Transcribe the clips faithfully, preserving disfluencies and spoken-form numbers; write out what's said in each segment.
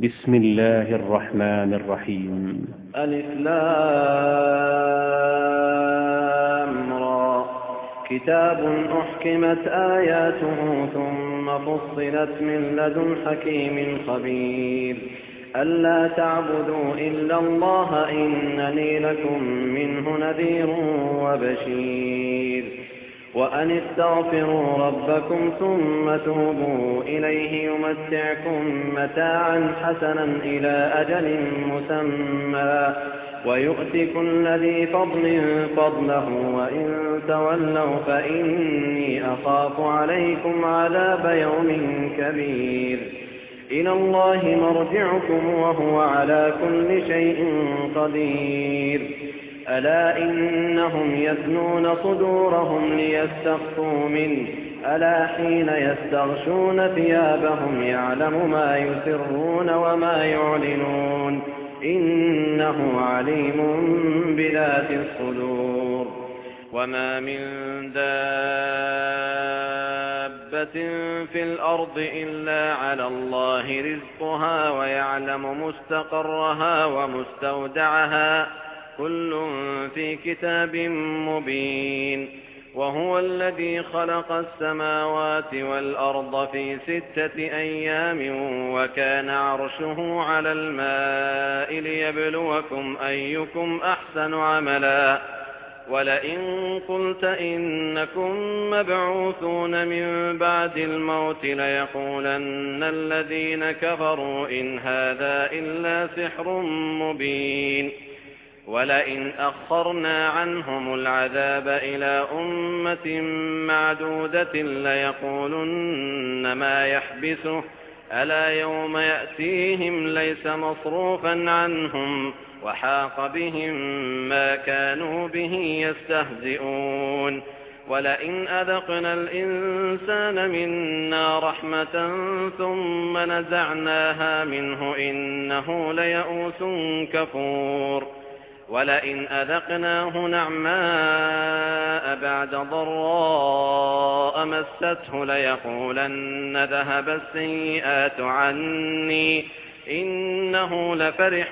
بسم الله الرحمن الرحيم. ألف لام را كتاب أحكمت آياته ثم فصلت من لدن حكيم خبير ألا تعبدوا إلا الله إنني لكم منه نذير وبشير وأن استغفروا ربكم ثم توبوا إليه يمتعكم متاعا حسنا إلى أجل مسمى ويؤت كل ذي فضل فضله وإن تولوا فإني أخاف عليكم عذاب يوم كبير إلى الله مرجعكم وهو على كل شيء قدير ألا إنهم يثنون صدورهم ليستخفوا منه ألا حين يستغشون ثيابهم يعلم ما يسرون وما يعلنون إنه عليم بذات الصدور وما من دابة في الأرض إلا على الله رزقها ويعلم مستقرها ومستودعها كل في كتاب مبين وهو الذي خلق السماوات والأرض في ستة أيام وكان عرشه على الماء ليبلوكم أيكم أحسن عملا ولئن قلت إنكم مبعوثون من بعد الموت ليقولن الذين كفروا إن هذا إلا سحر مبين ولئن أخرنا عنهم العذاب إلى أمة معدودة ليقولن ما يحبسه ألا يوم يأتيهم ليس مصروفا عنهم وحاق بهم ما كانوا به يستهزئون ولئن أذقنا الإنسان منا رحمة ثم نزعناها منه إنه ليئوس كفور ولئن أذقناه نعماء بعد ضراء مسته ليقولن ذهب السيئات عني إنه لفرح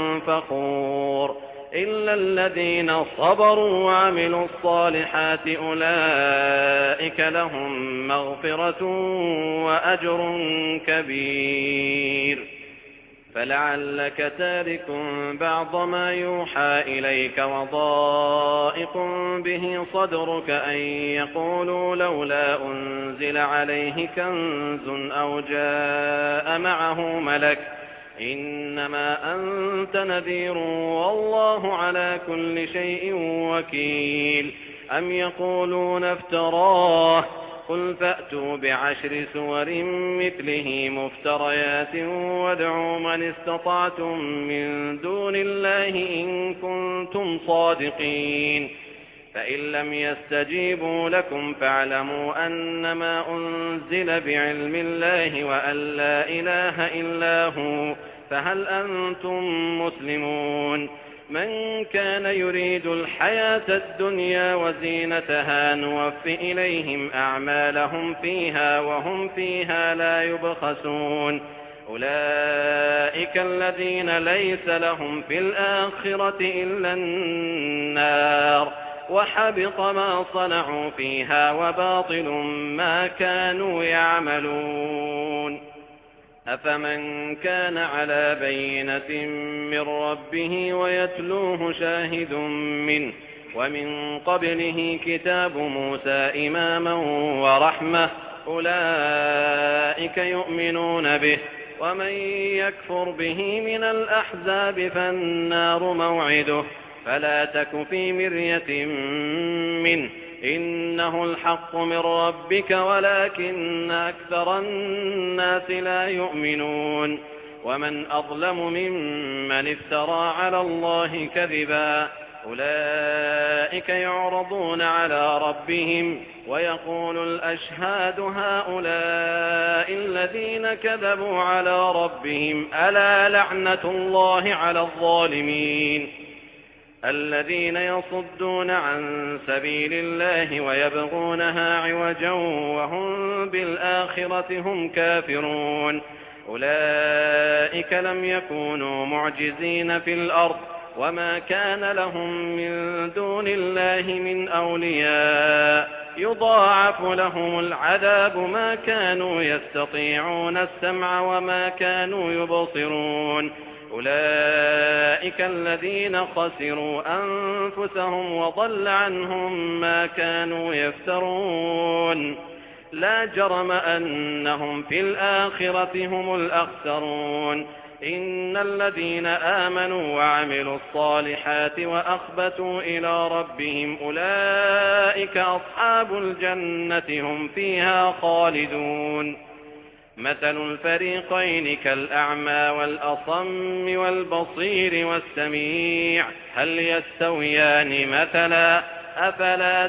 فخور إلا الذين صبروا وعملوا الصالحات أولئك لهم مغفرة وأجر كبير فلعلك تارك بعض ما يوحى إليك وضائق به صدرك أن يقولوا لولا أنزل عليه كنز أو جاء معه ملك إنما أنت نذير والله على كل شيء وكيل أم يقولون افتراه قل فأتوا بعشر سور مثله مفتريات وادعوا من استطعتم من دون الله إن كنتم صادقين فإن لم يستجيبوا لكم فاعلموا أنما أنزل بعلم الله وأن لا إله إلا هو فهل أنتم مسلمون من كان يريد الحياة الدنيا وزينتها نوف إليهم أعمالهم فيها وهم فيها لا يبخسون أولئك الذين ليس لهم في الآخرة إلا النار وحبط ما صنعوا فيها وباطل ما كانوا يعملون أفمن كان على بينة من ربه ويتلوه شاهد منه ومن قبله كتاب موسى إماما ورحمة أولئك يؤمنون به ومن يكفر به من الأحزاب فالنار موعده فلا تك في مرية منه إنه الحق من ربك ولكن أكثر الناس لا يؤمنون ومن أظلم ممن افترى على الله كذبا أولئك يعرضون على ربهم ويقول الأشهاد هؤلاء الذين كذبوا على ربهم ألا لعنة الله على الظالمين الذين يصدون عن سبيل الله ويبغونها عوجا وهم بالآخرة هم كافرون أولئك لم يكونوا معجزين في الأرض وما كان لهم من دون الله من أولياء يضاعف لهم العذاب ما كانوا يستطيعون السمع وما كانوا يبصرون أولئك الذين خسروا أنفسهم وضل عنهم ما كانوا يفترون لا جرم أنهم في الآخرة هم الأخسرون إن الذين آمنوا وعملوا الصالحات وأخبتوا إلى ربهم أولئك أصحاب الجنة هم فيها خالدون مثل الفريقين كالأعمى والأصم والبصير والسميع هل يستويان مثلا أفلا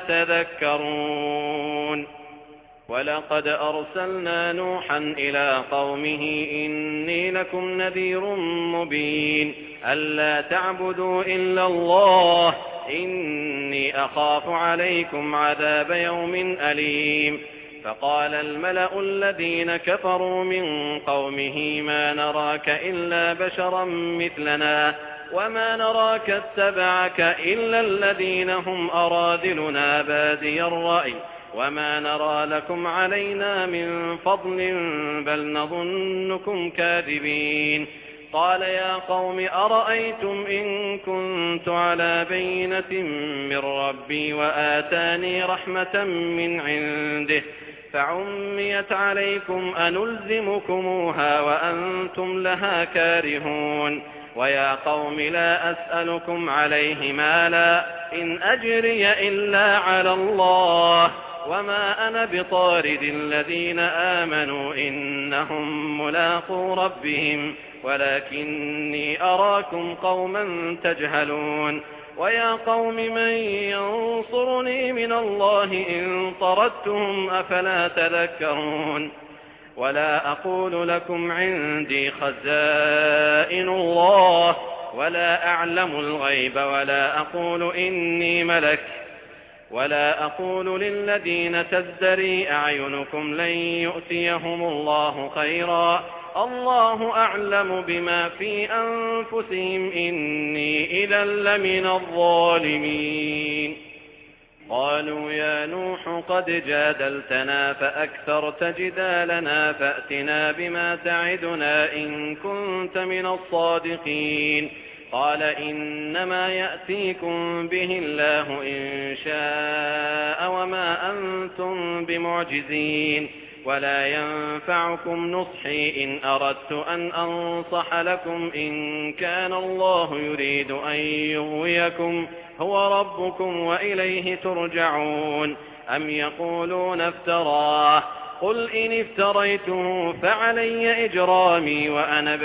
تذكرون ولقد أرسلنا نوحا إلى قومه إني لكم نذير مبين ألا تعبدوا إلا الله إني أخاف عليكم عذاب يوم أليم فقال الملأ الذين كفروا من قومه ما نراك إلا بشرا مثلنا وما نراك اتبعك إلا الذين هم أراذلنا بادي الرأي وما نرى لكم علينا من فضل بل نظنكم كاذبين قال يا قوم أرأيتم إن كنت على بينة من ربي وآتاني رحمة من عنده فعميت عليكم أنلزمكموها وأنتم لها كارهون ويا قوم لا أسألكم عليه مالا إن أجري إلا على الله وما أنا بطارد الذين آمنوا إنهم ملاقو ربهم ولكني أراكم قوما تجهلون ويا قوم من ينصرني من الله إن طردتهم أفلا تذكرون ولا أقول لكم عندي خزائن الله ولا أعلم الغيب ولا أقول إني ملك ولا أقول للذين تزدري أعينكم لن يؤتيهم الله خيرا الله أعلم بما في أنفسهم إني إذا لمن الظالمين قالوا يا نوح قد جادلتنا فأكثرت جدالنا فأتنا بما تعدنا إن كنت من الصادقين قال إنما يأتيكم به الله إن شاء وما أنتم بمعجزين ولا ينفعكم نصحي إن أردت أن أنصح لكم إن كان الله يريد أن يغويكم هو ربكم وإليه ترجعون أم يقولون افتراه قل إن افتريته فعلي إجرامي وأنا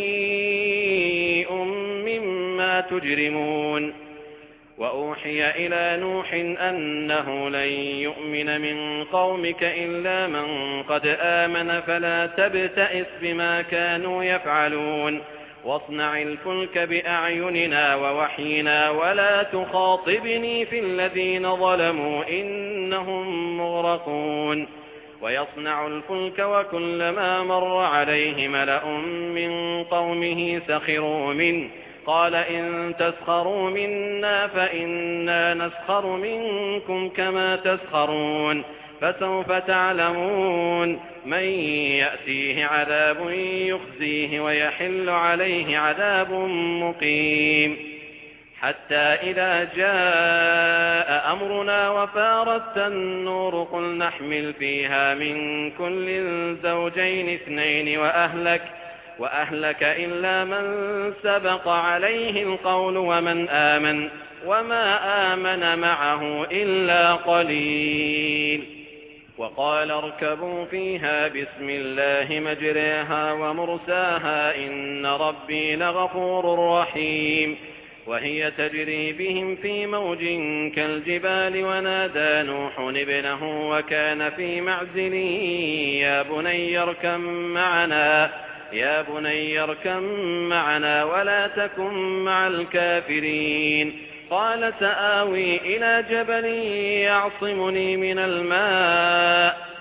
بريء مما تجرمون وأوحي إلى نوح أنه لن يؤمن من قومك إلا من قد آمن فلا تبتئس بما كانوا يفعلون واصنع الفلك بأعيننا ووحينا ولا تخاطبني في الذين ظلموا إنهم مغرقون ويصنع الفلك وكلما مر عليه ملأ من قومه سخروا منه قال إن تسخروا منا فإنا نسخر منكم كما تسخرون فسوف تعلمون من يأتيه عذاب يخزيه ويحل عليه عذاب مقيم حتى إذا جاء أمرنا وفارت النور قل نحمل فيها من كل زوجين اثنين وأهلك وأهلك إلا من سبق عليه القول ومن آمن وما آمن معه إلا قليل وقال اركبوا فيها بسم الله مجريها ومرساها إن ربي لغفور رحيم وهي تجري بهم في موج كالجبال ونادى نوح ابنه وكان في معزل يا بني اركب معنا يا بني اركب معنا ولا تكن مع الكافرين قال سآوي إلى جبل يعصمني من الماء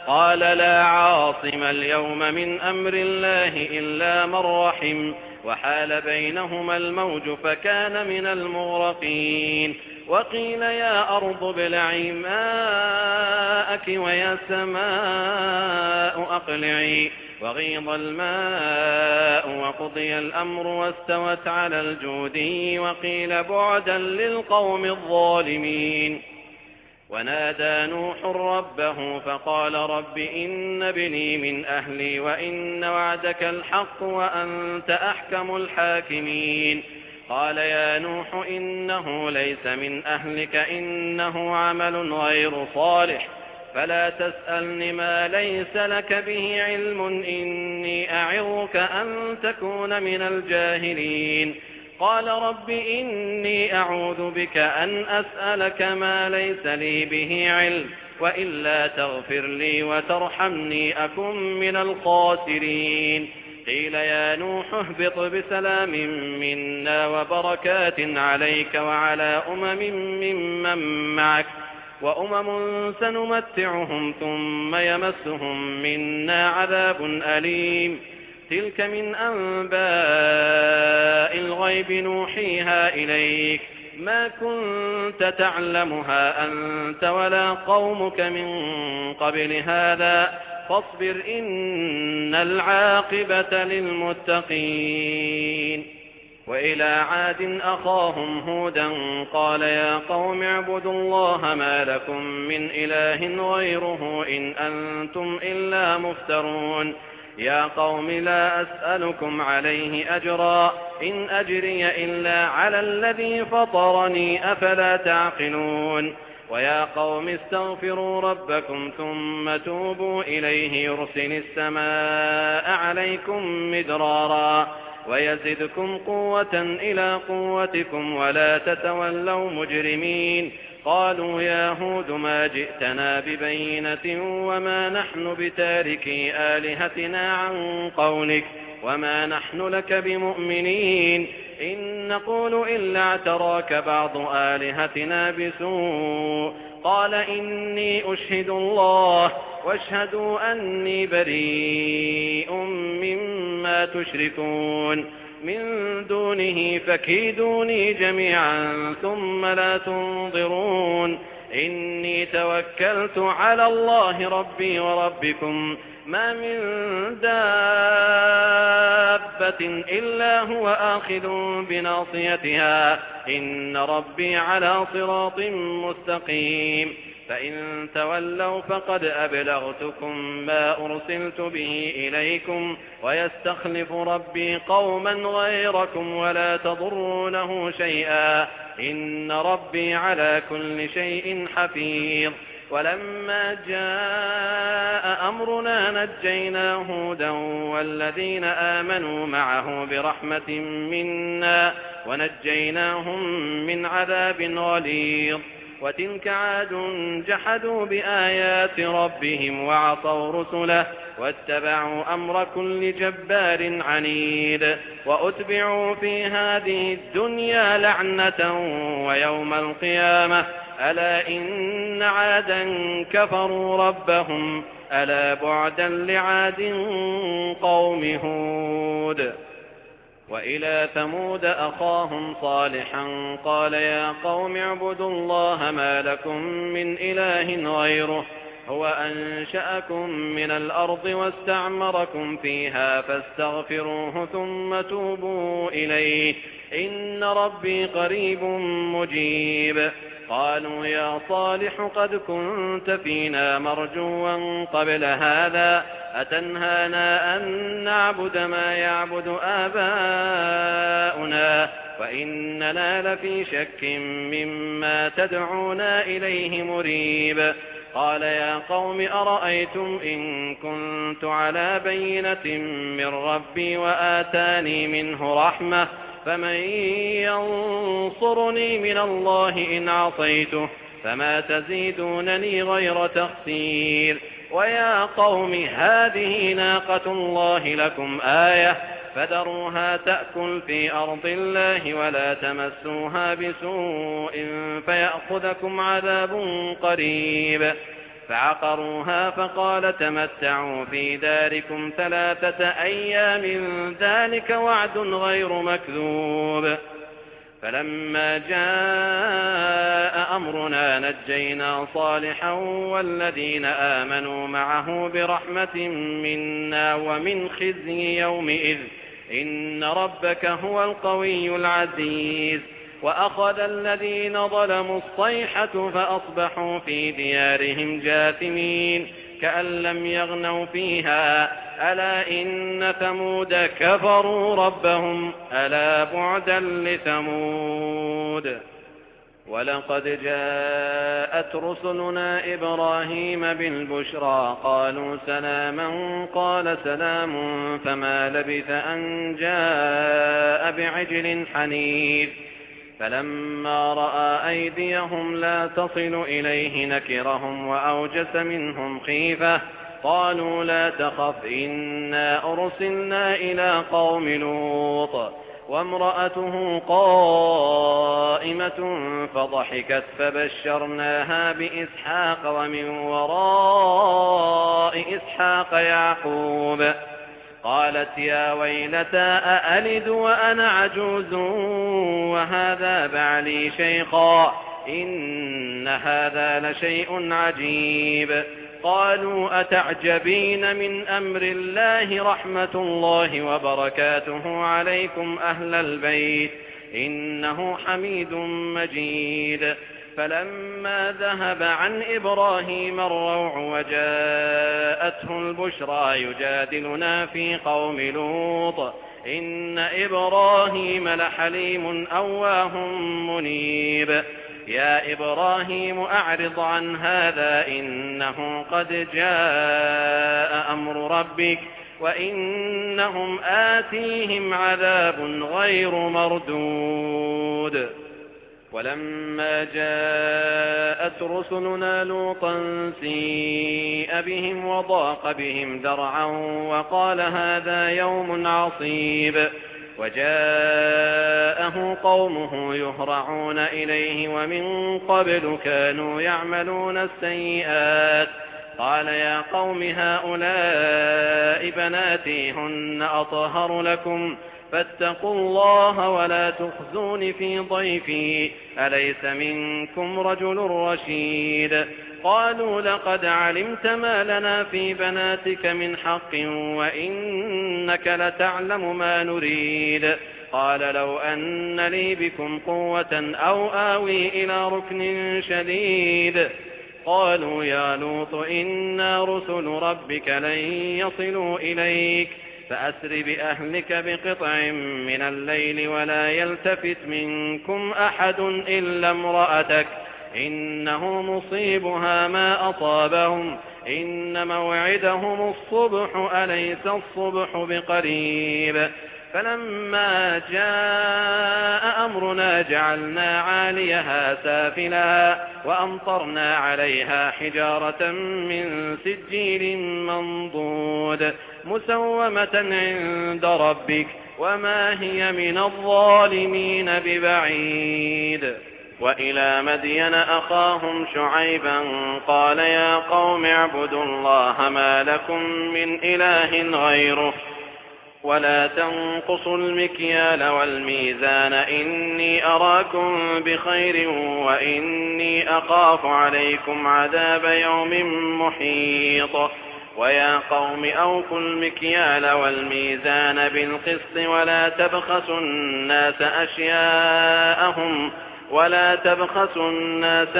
قال لا عاصم اليوم من أمر الله إلا من رحم وحال بينهما الموج فكان من المغرقين وقيل يا أرض ابلعي ماءك ويا سماء أقلعي وغيض الماء وقضي الأمر واستوت على الجودي وقيل بعدا للقوم الظالمين ونادى نوح ربه فقال رب إن ابني من أهلي وإن وعدك الحق وأنت أحكم الحاكمين قال يا نوح إنه ليس من أهلك إنه عمل غير صالح فلا تسألن ما ليس لك به علم إني أعظك أن تكون من الجاهلين قال رب إني أعوذ بك أن أسألك ما ليس لي به علم وإلا تغفر لي وترحمني أكن من الخاسرين قيل يا نوح اهبط بسلام منا وبركات عليك وعلى أمم ممن معك وأمم سنمتعهم ثم يمسهم منا عذاب أليم تلك من أنباء الغيب نوحيها إليك ما كنت تعلمها أنت ولا قومك من قبل هذا فاصبر إن العاقبة للمتقين وإلى عاد أخاهم هودا قال يا قوم اعبدوا الله ما لكم من إله غيره إن أنتم إلا مفترون يا قوم لا أسألكم عليه أجرا إن أجري إلا على الذي فطرني أفلا تعقلون ويا قوم استغفروا ربكم ثم توبوا إليه يرسل السماء عليكم مدرارا ويزدكم قوة إلى قوتكم ولا تتولوا مجرمين قالوا يا هود ما جئتنا ببينة وما نحن بتاركي آلهتنا عن قولك وما نحن لك بمؤمنين إن نقول إلا اعتراك بعض آلهتنا بسوء قال إني أشهد الله واشهدوا أني بريء مما تشركون من دونه فكيدوني جميعا ثم لا تنظرون إني توكلت على الله ربي وربكم ما من دابة إلا هو آخذ بناصيتها إن ربي على صراط مستقيم فإن تولوا فقد أبلغتكم ما أرسلت به إليكم ويستخلف ربي قوما غيركم ولا تضرونه شيئا إن ربي على كل شيء حفيظ ولما جاء أمرنا نجينا هودا والذين آمنوا معه برحمة منا ونجيناهم من عذاب غليظ وتلك عاد جحدوا بآيات ربهم وعصوا رسله واتبعوا أمر كل جبار عنيد وأتبعوا في هذه الدنيا لعنة ويوم القيامة ألا إن عادا كفروا ربهم ألا بعدا لعاد قوم هود وإلى ثمود أخاهم صالحا قال يا قوم اعبدوا الله ما لكم من إله غيره هو أنشأكم من الأرض واستعمركم فيها فاستغفروه ثم توبوا إليه إن ربي قريب مجيب قالوا يا صالح قد كنت فينا مرجوا قبل هذا أتنهانا أن نعبد ما يعبد آباؤنا وإننا لفي شك مما تدعونا إليه مريب قال يا قوم أرأيتم إن كنت على بينة من ربي وآتاني منه رحمة فمن ينصرني من الله إن عصيته فما تزيدونني غير تخسير ويا قوم هذه ناقة الله لكم آية فذروها تأكل في أرض الله ولا تمسوها بسوء فيأخذكم عذاب قريب فعقروها فقال تمتعوا في داركم ثلاثة أيام ذلك وعد غير مكذوب. فلما جاء أمرنا نجينا صالحا والذين آمنوا معه برحمة منا ومن خزي يومئذ إن ربك هو القوي العزيز. وأخذ الذين ظلموا الصيحة فأصبحوا في ديارهم جاثمين كأن لم يغنوا فيها ألا إن ثمود كفروا ربهم ألا بعدا لثمود. ولقد جاءت رسلنا إبراهيم بالبشرى قالوا سلاما قال سلام فما لبث أن جاء بعجل حنيذ. فلما رأى أيديهم لا تصل إليه نكرهم وأوجس منهم خيفة قالوا لا تخف إنا أرسلنا إلى قوم لوط وامرأته قائمة فضحكت فبشرناها بإسحاق ومن وراء إسحاق يعقوب قالت يا ويلتى أألد وأنا عجوز وهذا بعلي شيخا إن هذا لشيء عجيب. قالوا أتعجبين من أمر الله رحمة الله وبركاته عليكم أهل البيت إنه حميد مجيد. فلما ذهب عن إبراهيم الروع وجاءته البشرى يجادلنا في قوم لوط إن إبراهيم لحليم أواه منيب. يا إبراهيم أعرض عن هذا إنه قد جاء أمر ربك وإنهم آتيهم عذاب غير مردود. ولما جاءت رسلنا لوطا سيء بهم وضاق بهم ذرعا وقال هذا يوم عصيب. وجاءه قومه يهرعون إليه ومن قبل كانوا يعملون السيئات قال يا قوم هؤلاء بناتي هن أطهر لكم فاتقوا الله ولا تخزون في ضيفي أليس منكم رجل رشيد. قالوا لقد علمت ما لنا في بناتك من حق وإنك لتعلم ما نريد. قال لو أن لي بكم قوة أو آوي إلى ركن شديد. قالوا يا لوط إنا رسل ربك لن يصلوا إليك فأسر بأهلك بقطع من الليل ولا يلتفت منكم أحد إلا امرأتك إنه مصيبها ما أصابهم إن موعدهم الصبح أليس الصبح بقريب. فلما جاء أمرنا جعلنا عاليها سافلها وأمطرنا عليها حجارة من سجيل منضود مسومة عند ربك وما هي من الظالمين ببعيد. وإلى مدين أخاهم شعيبا قال يا قوم اعبدوا الله ما لكم من إله غيره ولا تنقصوا المكيال والميزان إني أراكم بخير وإني أخاف عليكم عذاب يوم محيط. ويا قوم أوفوا المكيال والميزان بالقسط ولا تبخسوا الناس أشياءهم ولا تبخسوا الناس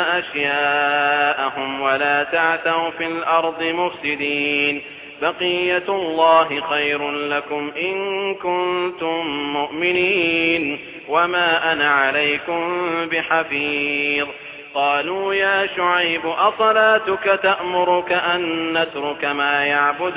أشياءهم ولا تعثوا في الأرض مفسدين بقية الله خير لكم إن كنتم مؤمنين وما أنا عليكم بحفيظ. قالوا يا شعيب أصلاتك تأمرك أن نترك ما يعبد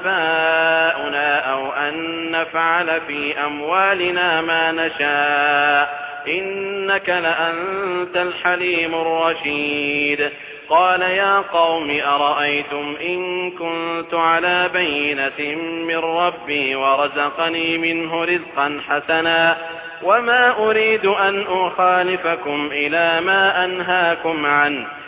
آباؤنا أو أن نفعل في أموالنا ما نشاء إنك لأنت الحليم الرشيد. قال يا قوم أرأيتم إن كنت على بينة من ربي ورزقني منه رزقا حسنا وما أريد أن أخالفكم إلى ما أنهاكم عنه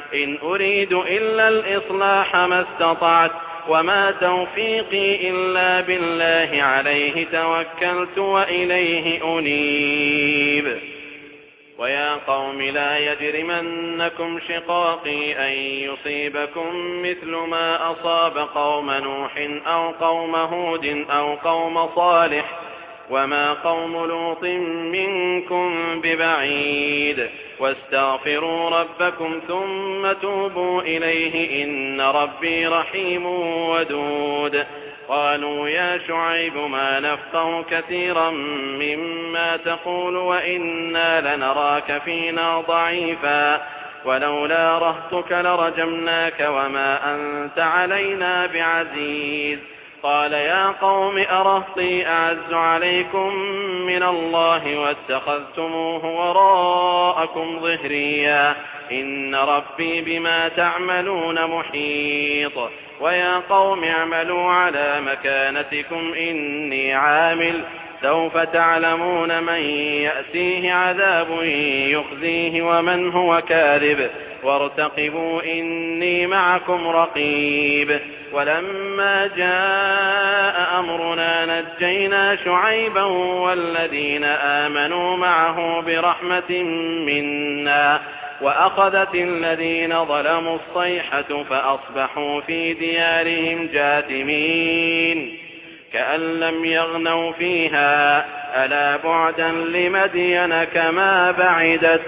إن أريد إلا الإصلاح ما استطعت وما توفيقي إلا بالله عليه توكلت وإليه أنيب. ويا قوم لا يجرمنكم شقاقي أن يصيبكم مثل ما أصاب قوم نوح أو قوم هود أو قوم صالح وما قوم لوط منكم ببعيد واستغفروا ربكم ثم توبوا إليه إن ربي رحيم ودود. قالوا يا شعيب ما نفقه كثيرا مما تقول وإنا لنراك فينا ضعيفا ولولا رهطك لرجمناك وما أنت علينا بعزيز. قال يا قوم أرهطي أعز عليكم من الله واتخذتموه وراءكم ظهريا إن ربي بما تعملون محيط. ويا قوم اعملوا على مكانتكم إني عامل سوف تعلمون من يأتيه عذاب يخزيه ومن هو كاذب وارتقبوا إني معكم رقيب. ولما جاء أمرنا نجينا شعيبا والذين آمنوا معه برحمة منا وأخذت الذين ظلموا الصيحة فأصبحوا في ديارهم جاثمين كأن لم يغنوا فيها ألا بعدا لمدين كما بعدت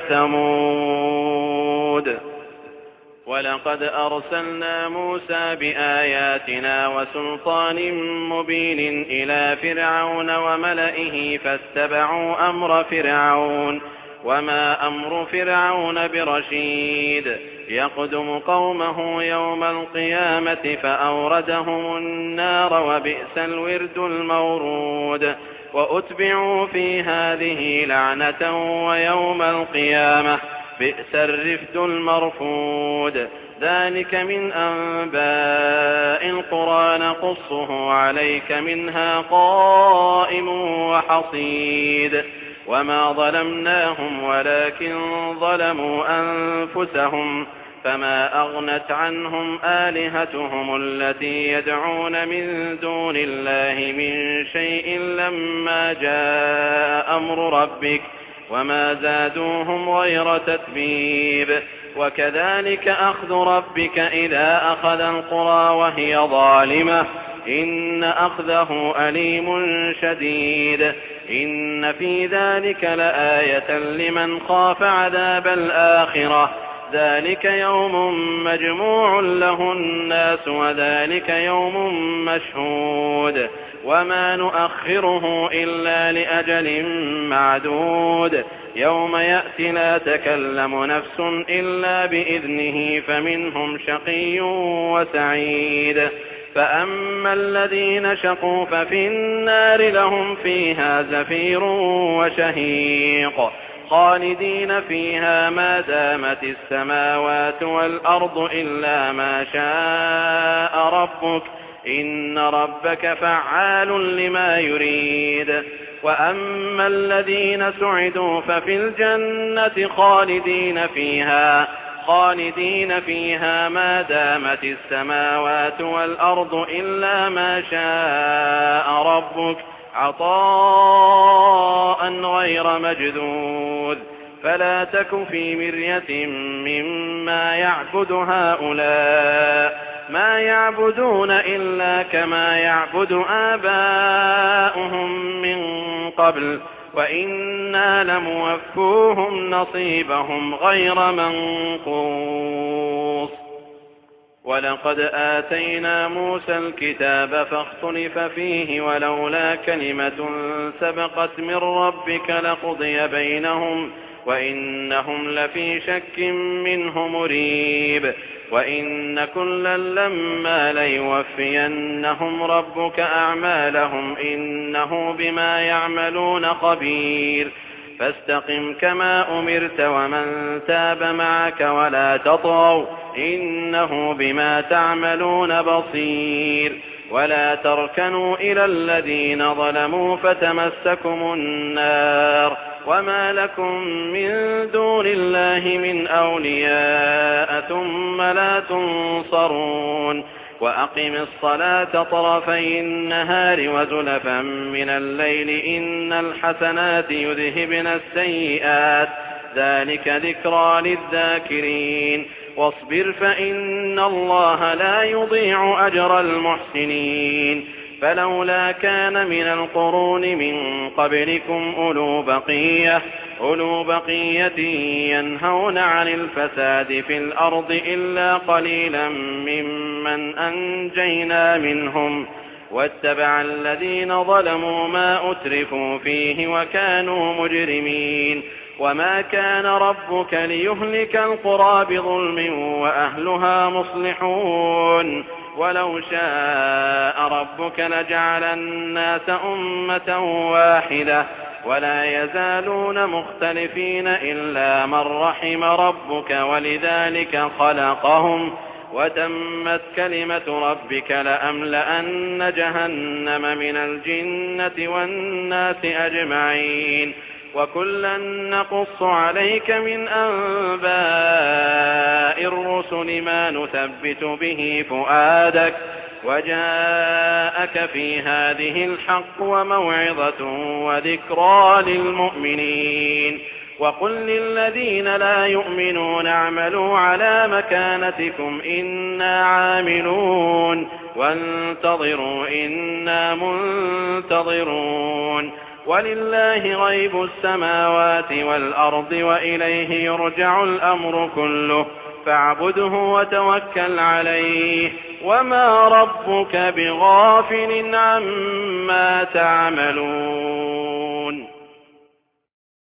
ثمود. ولقد أرسلنا موسى بآياتنا وسلطان مبين إلى فرعون وملئه فاتبعوا أمر فرعون وما أمر فرعون برشيد يقدم قومه يوم القيامة فأوردهم النار وبئس الورد المورود. وأتبعوا في هذه لعنة ويوم القيامة بئس الرفد المرفود. ذلك من أنباء القرى نقصه عليك منها قائم وحصيد. وما ظلمناهم ولكن ظلموا أنفسهم فما أغنت عنهم آلهتهم التي يدعون من دون الله من شيء لما جاء أمر ربك وما زادوهم غير تتبيب. وكذلك أخذ ربك إذا أخذ القرى وهي ظالمة إن أخذه أليم شديد. إن في ذلك لآية لمن خاف عذاب الآخرة ذلك يوم مجموع له الناس وذلك يوم مشهود وما نؤخره إلا لأجل معدود. يوم يأتي لا تكلم نفس إلا بإذنه فمنهم شقي وسعيد. فأما الذين شقوا ففي النار لهم فيها زفير وشهيق خالدين فيها ما دامت السماوات والأرض إلا ما شاء ربك إن ربك فعال لما يريد. وأما الذين سعدوا ففي الجنة خالدين فيها خالدين فيها ما دامت السماوات والأرض إلا ما شاء ربك عطاء غير مجذوذ. فلا تك في مرية مما يعبد هؤلاء ما يعبدون إلا كما يعبد آباؤهم من قبل وإنا لموفوهم نصيبهم غير منقوص. ولقد آتينا موسى الكتاب فاختلف فيه ولولا كلمة سبقت من ربك لقضي بينهم وإنهم لفي شك منه مريب. وإن كلا لما ليوفينهم ربك أعمالهم إنه بما يعملون خبير. فاستقم كما أمرت ومن تاب معك ولا تطغوا إنه بما تعملون بصير. ولا تركنوا إلى الذين ظلموا فتمسكم النار وما لكم من دون الله من أولياء ثم لا تنصرون وأقم الصلاة طرفي النهار وزلفا من الليل إن الحسنات يذهبن السيئات ذلك ذكرى للذاكرين واصبر فإن الله لا يضيع أجر المحسنين فلولا كان من القرون من قبلكم أولو بقية, أولو بقية ينهون عن الفساد في الأرض إلا قليلا ممن أنجينا منهم واتبع الذين ظلموا ما أترفوا فيه وكانوا مجرمين وما كان ربك ليهلك القرى بظلم وأهلها مصلحون ولو شاء ربك لجعل الناس أمة واحدة ولا يزالون مختلفين إلا من رحم ربك ولذلك خلقهم وتمت كلمة ربك لأملأن جهنم من الجنة والناس أجمعين وكلا نقص عليك من أنباء الرسل ما نثبت به فؤادك وجاءك في هذه الحق وموعظة وذكرى للمؤمنين وقل للذين لا يؤمنون اعملوا على مكانتكم إنا عاملون وانتظروا إنا منتظرون ولله غيب السماوات والأرض وإليه يرجع الأمر كله فاعبده وتوكل عليه وما ربك بغافل عما تعملون